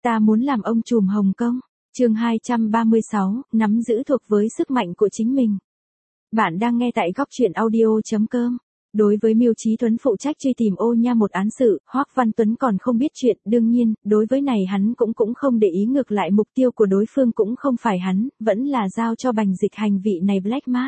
Ta muốn làm ông trùm Hồng Kông. Chương 236, nắm giữ thuộc với sức mạnh của chính mình. Bạn đang nghe tại góc truyện audio.com. Đối với Miêu Chí Tuấn phụ trách truy tìm Ô Nha một án sự, Hoắc Văn Tuấn còn không biết chuyện, đương nhiên, đối với này hắn cũng không để ý, ngược lại mục tiêu của đối phương cũng không phải hắn, vẫn là giao cho Bành Dịch Hành vị này Black Mask.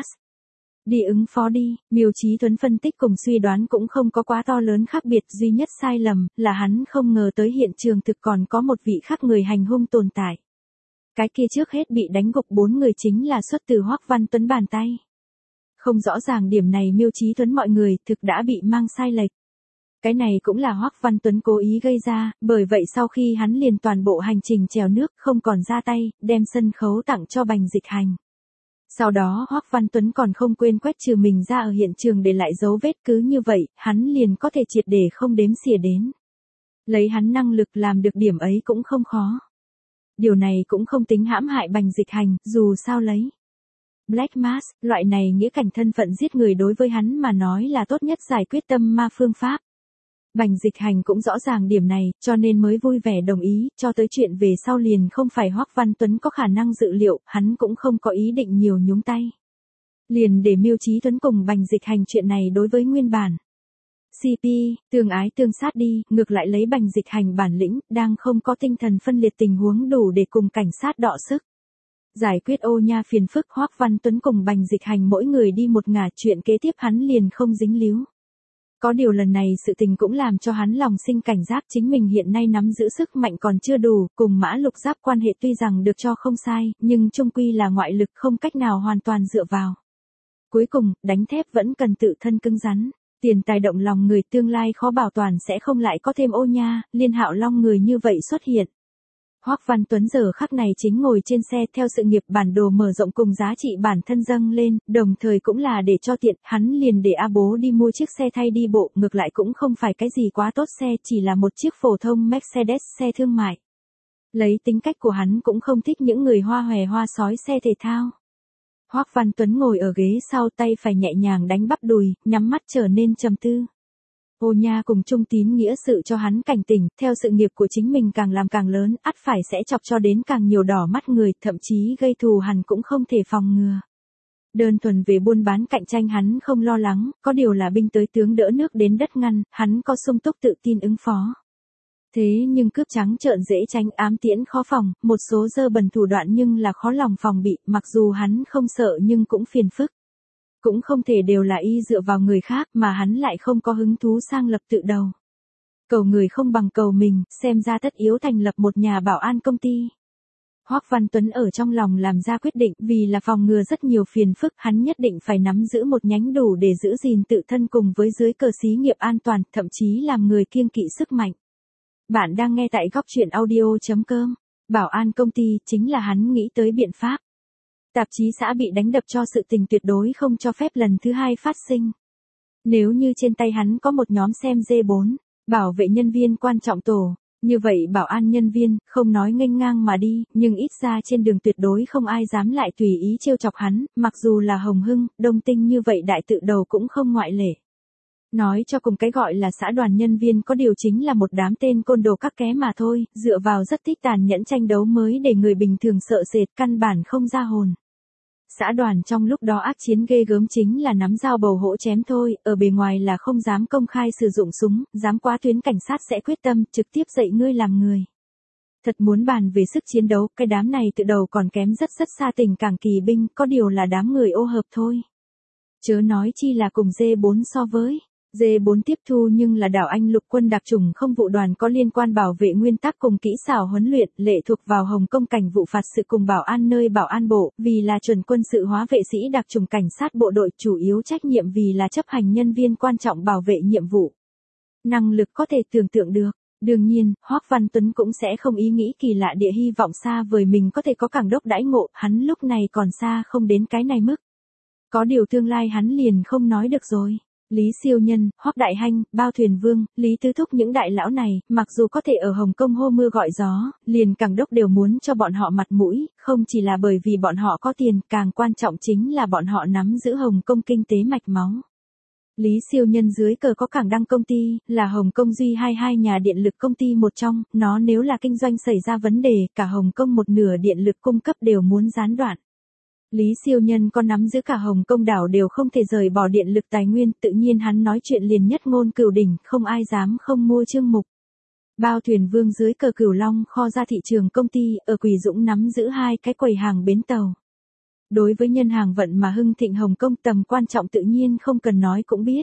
Đi ứng phó đi, Miêu Chí Tuấn phân tích cùng suy đoán cũng không có quá to lớn khác biệt, duy nhất sai lầm là hắn không ngờ tới hiện trường thực còn có một vị khác người hành hung tồn tại. Cái kia trước hết bị đánh gục 4 người chính là xuất từ Hoắc Văn Tuấn bàn tay. Không rõ ràng điểm này Miêu Chí Tuấn mọi người thực đã bị mang sai lệch. Cái này cũng là Hoắc Văn Tuấn cố ý gây ra, bởi vậy sau khi hắn liền toàn bộ hành trình trèo nước không còn ra tay, đem sân khấu tặng cho Bành Dịch Hành. Sau đó Hoắc Văn Tuấn còn không quên quét trừ mình ra ở hiện trường để lại dấu vết, cứ như vậy, hắn liền có thể triệt để không đếm xỉa đến. Lấy hắn năng lực làm được điểm ấy cũng không khó. Điều này cũng không tính hãm hại Bành Dịch Hành, dù sao lấy Black Mask, loại này nghĩa cảnh thân phận giết người đối với hắn mà nói là tốt nhất giải quyết tâm ma phương pháp. Bành Dịch Hành cũng rõ ràng điểm này, cho nên mới vui vẻ đồng ý, cho tới chuyện về sau liền không phải Hoắc Văn Tuấn có khả năng dự liệu, hắn cũng không có ý định nhiều nhúng tay. Liền để Miêu Chí Tuấn cùng Bành Dịch Hành chuyện này đối với nguyên bản CP, tương ái tương sát đi, ngược lại lấy Bành Dịch Hành bản lĩnh, đang không có tinh thần phân liệt tình huống đủ để cùng cảnh sát đọ sức. Giải quyết Ô Nha phiền phức, Hoắc Văn Tuấn cùng Bành Dịch Hành mỗi người đi một ngả, chuyện kế tiếp hắn liền không dính líu. Có điều lần này sự tình cũng làm cho hắn lòng sinh cảnh giác, chính mình hiện nay nắm giữ sức mạnh còn chưa đủ, cùng Mã Lục Giáp quan hệ tuy rằng được cho không sai, nhưng chung quy là ngoại lực không cách nào hoàn toàn dựa vào. Cuối cùng, đánh thép vẫn cần tự thân cứng rắn. Tiền tài động lòng người, tương lai khó bảo toàn sẽ không lại có thêm Ô Nha, Liên Hạo Long người như vậy xuất hiện. Hoắc Văn Tuấn giờ khắc này chính ngồi trên xe theo sự nghiệp bản đồ mở rộng cùng giá trị bản thân dâng lên, đồng thời cũng là để cho tiện, hắn liền để A Bố đi mua chiếc xe thay đi bộ, ngược lại cũng không phải cái gì quá tốt xe, chỉ là một chiếc phổ thông Mercedes xe thương mại. Lấy tính cách của hắn cũng không thích những người hoa hòe hoa sói xe thể thao. Hoắc Văn Tuấn ngồi ở ghế sau, tay phải nhẹ nhàng đánh bắp đùi, nhắm mắt trở nên trầm tư. Ô Nha cùng Trung Tín nghĩa sự cho hắn cảnh tỉnh, theo sự nghiệp của chính mình càng làm càng lớn, ắt phải sẽ chọc cho đến càng nhiều đỏ mắt người, thậm chí gây thù hằn cũng không thể phòng ngừa. Đơn thuần về buôn bán cạnh tranh hắn không lo lắng, có điều là binh tới tướng đỡ nước đến đất ngăn, hắn có sung túc tự tin ứng phó. Thế nhưng cướp trắng trợn dễ tránh, ám tiễn khó phòng, một số dơ bẩn thủ đoạn nhưng là khó lòng phòng bị, mặc dù hắn không sợ nhưng cũng phiền phức. Cũng không thể đều là y dựa vào người khác mà hắn lại không có hứng thú sang lập tự đầu. Cầu người không bằng cầu mình, xem ra tất yếu thành lập một nhà bảo an công ty. Hoắc Văn Tuấn ở trong lòng làm ra quyết định, vì là phòng ngừa rất nhiều phiền phức, hắn nhất định phải nắm giữ một nhánh đủ để giữ gìn tự thân cùng với dưới cờ xí nghiệp an toàn, thậm chí làm người kiêng kỵ sức mạnh. Bạn đang nghe tại góc truyện audio.com. Bảo an công ty chính là hắn nghĩ tới biện pháp. Tạp chí xã bị đánh đập cho sự tình tuyệt đối không cho phép lần thứ hai phát sinh. Nếu như trên tay hắn có một nhóm xem D4, bảo vệ nhân viên quan trọng tổ, như vậy bảo an nhân viên, không nói nghênh ngang mà đi, nhưng ít ra trên đường tuyệt đối không ai dám lại tùy ý trêu chọc hắn, mặc dù là Hồng Hưng, Đông Tinh như vậy đại tự đầu cũng không ngoại lệ. Nói cho cùng cái gọi là xã đoàn nhân viên có điều chính là một đám tên côn đồ các ké mà thôi, dựa vào rất thích tàn nhẫn tranh đấu mới để người bình thường sợ sệt, căn bản không ra hồn. Xã đoàn trong lúc đó ác chiến ghê gớm chính là nắm dao bầu hỗ chém thôi, ở bề ngoài là không dám công khai sử dụng súng, dám quá tuyến cảnh sát sẽ quyết tâm trực tiếp dạy ngươi làm người. Thật muốn bàn về sức chiến đấu, cái đám này tự đầu còn kém rất xa tình cảng kỳ binh, có điều là đám người ô hợp thôi. Chớ nói chi là cùng D4 so với. D4 tiếp thu nhưng là đảo Anh lục quân đặc chủng không vụ đoàn có liên quan bảo vệ nguyên tắc cùng kỹ xảo huấn luyện, lệ thuộc vào Hồng Kông cảnh vụ phạt sự cùng bảo an nơi bảo an bộ, vì là chuẩn quân sự hóa vệ sĩ đặc chủng cảnh sát bộ đội, chủ yếu trách nhiệm vì là chấp hành nhân viên quan trọng bảo vệ nhiệm vụ. Năng lực có thể tưởng tượng được. Đương nhiên, Hoắc Văn Tuấn cũng sẽ không ý nghĩ kỳ lạ địa hy vọng xa vời mình có thể có cảng đốc đãi ngộ, hắn lúc này còn xa không đến cái này mức. Có điều tương lai hắn liền không nói được rồi. Lý Siêu Nhân, Hoắc Đại Hanh, Bao Thuyền Vương, Lý Tứ Thúc những đại lão này, mặc dù có thể ở Hồng Kông hô mưa gọi gió, liền cảng đốc đều muốn cho bọn họ mặt mũi, không chỉ là bởi vì bọn họ có tiền, càng quan trọng chính là bọn họ nắm giữ Hồng Kông kinh tế mạch máu. Lý Siêu Nhân dưới cờ có cảng đăng công ty, là Hồng Kông duy 22 nhà điện lực công ty một trong, nó nếu là kinh doanh xảy ra vấn đề, cả Hồng Kông một nửa điện lực cung cấp đều muốn gián đoạn. Lý Siêu Nhân có nắm giữ cả Hồng Kông đảo đều không thể rời bỏ điện lực tài nguyên, tự nhiên hắn nói chuyện liền nhất ngôn cửu đỉnh, không ai dám không mua Trương Mục. Bao thuyền vương dưới cờ Cửu Long kho ra thị trường công ty, ở Quỳ Dũng nắm giữ 2 cái quầy hàng bến tàu. Đối với nhân hàng vận mà hưng thịnh Hồng Kông tầm quan trọng tự nhiên không cần nói cũng biết.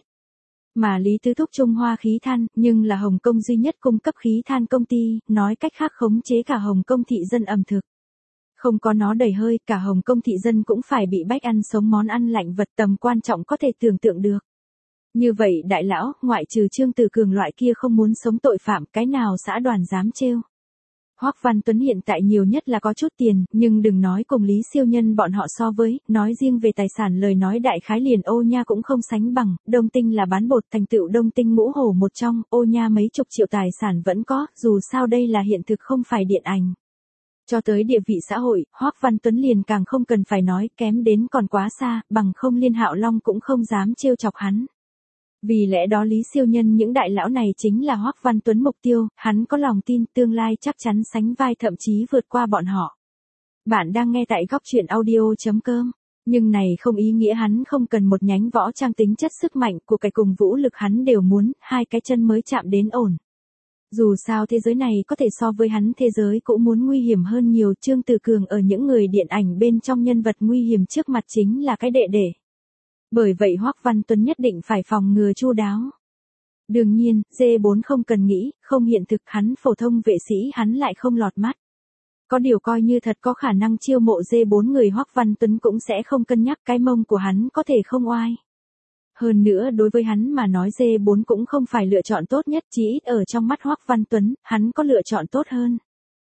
Mà Lý Tứ thúc Trung Hoa khí than, nhưng là Hồng Kông duy nhất cung cấp khí than công ty, nói cách khác khống chế cả Hồng Kông thị dân ẩm thực. Không có nó đầy hơi, cả Hồng Kông thị dân cũng phải bị bách ăn sống món ăn lạnh vật tầm quan trọng có thể tưởng tượng được. Như vậy đại lão, ngoại trừ Trương Tử Cường loại kia không muốn sống tội phạm, cái nào xã đoàn dám trêu. Hoắc Văn Tuấn hiện tại nhiều nhất là có chút tiền, nhưng đừng nói cùng Lý Siêu Nhân bọn họ so với, nói riêng về tài sản lời nói đại khái liền Ô Nha cũng không sánh bằng, Đông Tinh là bán bột thành tựu Đông Tinh ngũ hổ một trong, Ô Nha mấy chục triệu tài sản vẫn có, dù sao đây là hiện thực không phải điện ảnh. Cho tới địa vị xã hội, Hoắc Văn Tuấn liền càng không cần phải nói, kém đến còn quá xa, bằng không Liên Hạo Long cũng không dám trêu chọc hắn. Vì lẽ đó Lý Siêu Nhân những đại lão này chính là Hoắc Văn Tuấn mục tiêu, hắn có lòng tin tương lai chắc chắn sánh vai thậm chí vượt qua bọn họ. Bạn đang nghe tại góc truyện audio.com, nhưng này không ý nghĩa hắn không cần một nhánh võ trang tính chất sức mạnh của cái cùng vũ lực hắn đều muốn, 2 cái chân mới chạm đến ổn. Dù sao thế giới này có thể so với hắn thế giới cũng muốn nguy hiểm hơn nhiều. Trương Tử Cường ở những người điện ảnh bên trong nhân vật nguy hiểm trước mặt chính là cái đệ đệ. Bởi vậy Hoắc Văn Tuấn nhất định phải phòng ngừa chu đáo. Đương nhiên, D4 không cần nghĩ, không hiện thực hắn phổ thông vệ sĩ hắn lại không lọt mắt. Có điều coi như thật có khả năng chiêu mộ D4 người Hoắc Văn Tuấn cũng sẽ không cân nhắc cái mông của hắn có thể không oai. Hơn nữa đối với hắn mà nói D4 cũng không phải lựa chọn tốt nhất, chỉ ít ở trong mắt Hoắc Văn Tuấn, hắn có lựa chọn tốt hơn.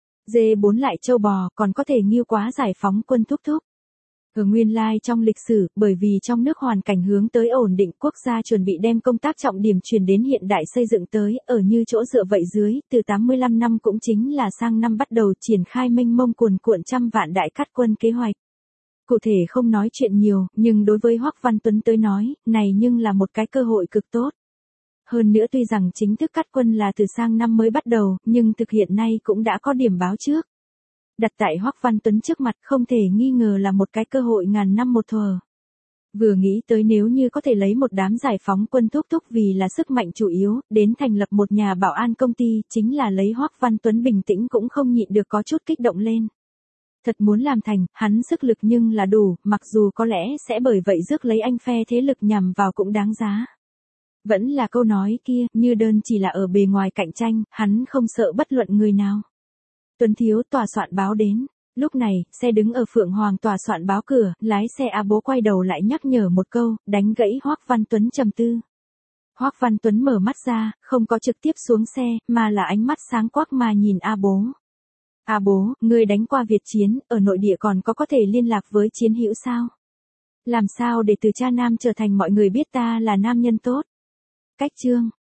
D4 lại châu bò, còn có thể nghiêu quá giải phóng quân thúc thúc. Ở nguyên lai trong lịch sử, bởi vì trong nước hoàn cảnh hướng tới ổn định, quốc gia chuẩn bị đem công tác trọng điểm chuyển đến hiện đại xây dựng tới, ở như chỗ dựa vậy dưới, từ 85 năm cũng chính là sang năm bắt đầu triển khai mênh mông cuồn cuộn trăm vạn đại cắt quân kế hoạch. Cụ thể không nói chuyện nhiều, nhưng đối với Hoắc Văn Tuấn tới nói, này nhưng là một cái cơ hội cực tốt. Hơn nữa tuy rằng chính thức cắt quân là từ sang năm mới bắt đầu, nhưng thực hiện nay cũng đã có điểm báo trước. Đặt tại Hoắc Văn Tuấn trước mặt không thể nghi ngờ là một cái cơ hội ngàn năm một thuở. Vừa nghĩ tới nếu như có thể lấy một đám giải phóng quân thúc thúc vì là sức mạnh chủ yếu, đến thành lập một nhà bảo an công ty, chính là lấy Hoắc Văn Tuấn bình tĩnh cũng không nhịn được có chút kích động lên. Thật muốn làm thành, hắn sức lực nhưng là đủ, mặc dù có lẽ sẽ bởi vậy rước lấy anh phe thế lực nhằm vào cũng đáng giá. Vẫn là câu nói kia, như đơn chỉ là ở bề ngoài cạnh tranh, hắn không sợ bất luận người nào. Tuấn thiếu tòa soạn báo đến. Lúc này, xe đứng ở Phượng Hoàng tòa soạn báo cửa, lái xe A Bố quay đầu lại nhắc nhở một câu, đánh gãy Hoắc Văn Tuấn trầm tư. Hoắc Văn Tuấn mở mắt ra, không có trực tiếp xuống xe, mà là ánh mắt sáng quắc mà nhìn A Bố. A Bố, ngươi đánh qua Việt chiến, ở nội địa còn có thể liên lạc với chiến hữu sao? Làm sao để từ cha nam trở thành mọi người biết ta là nam nhân tốt? Cách chương.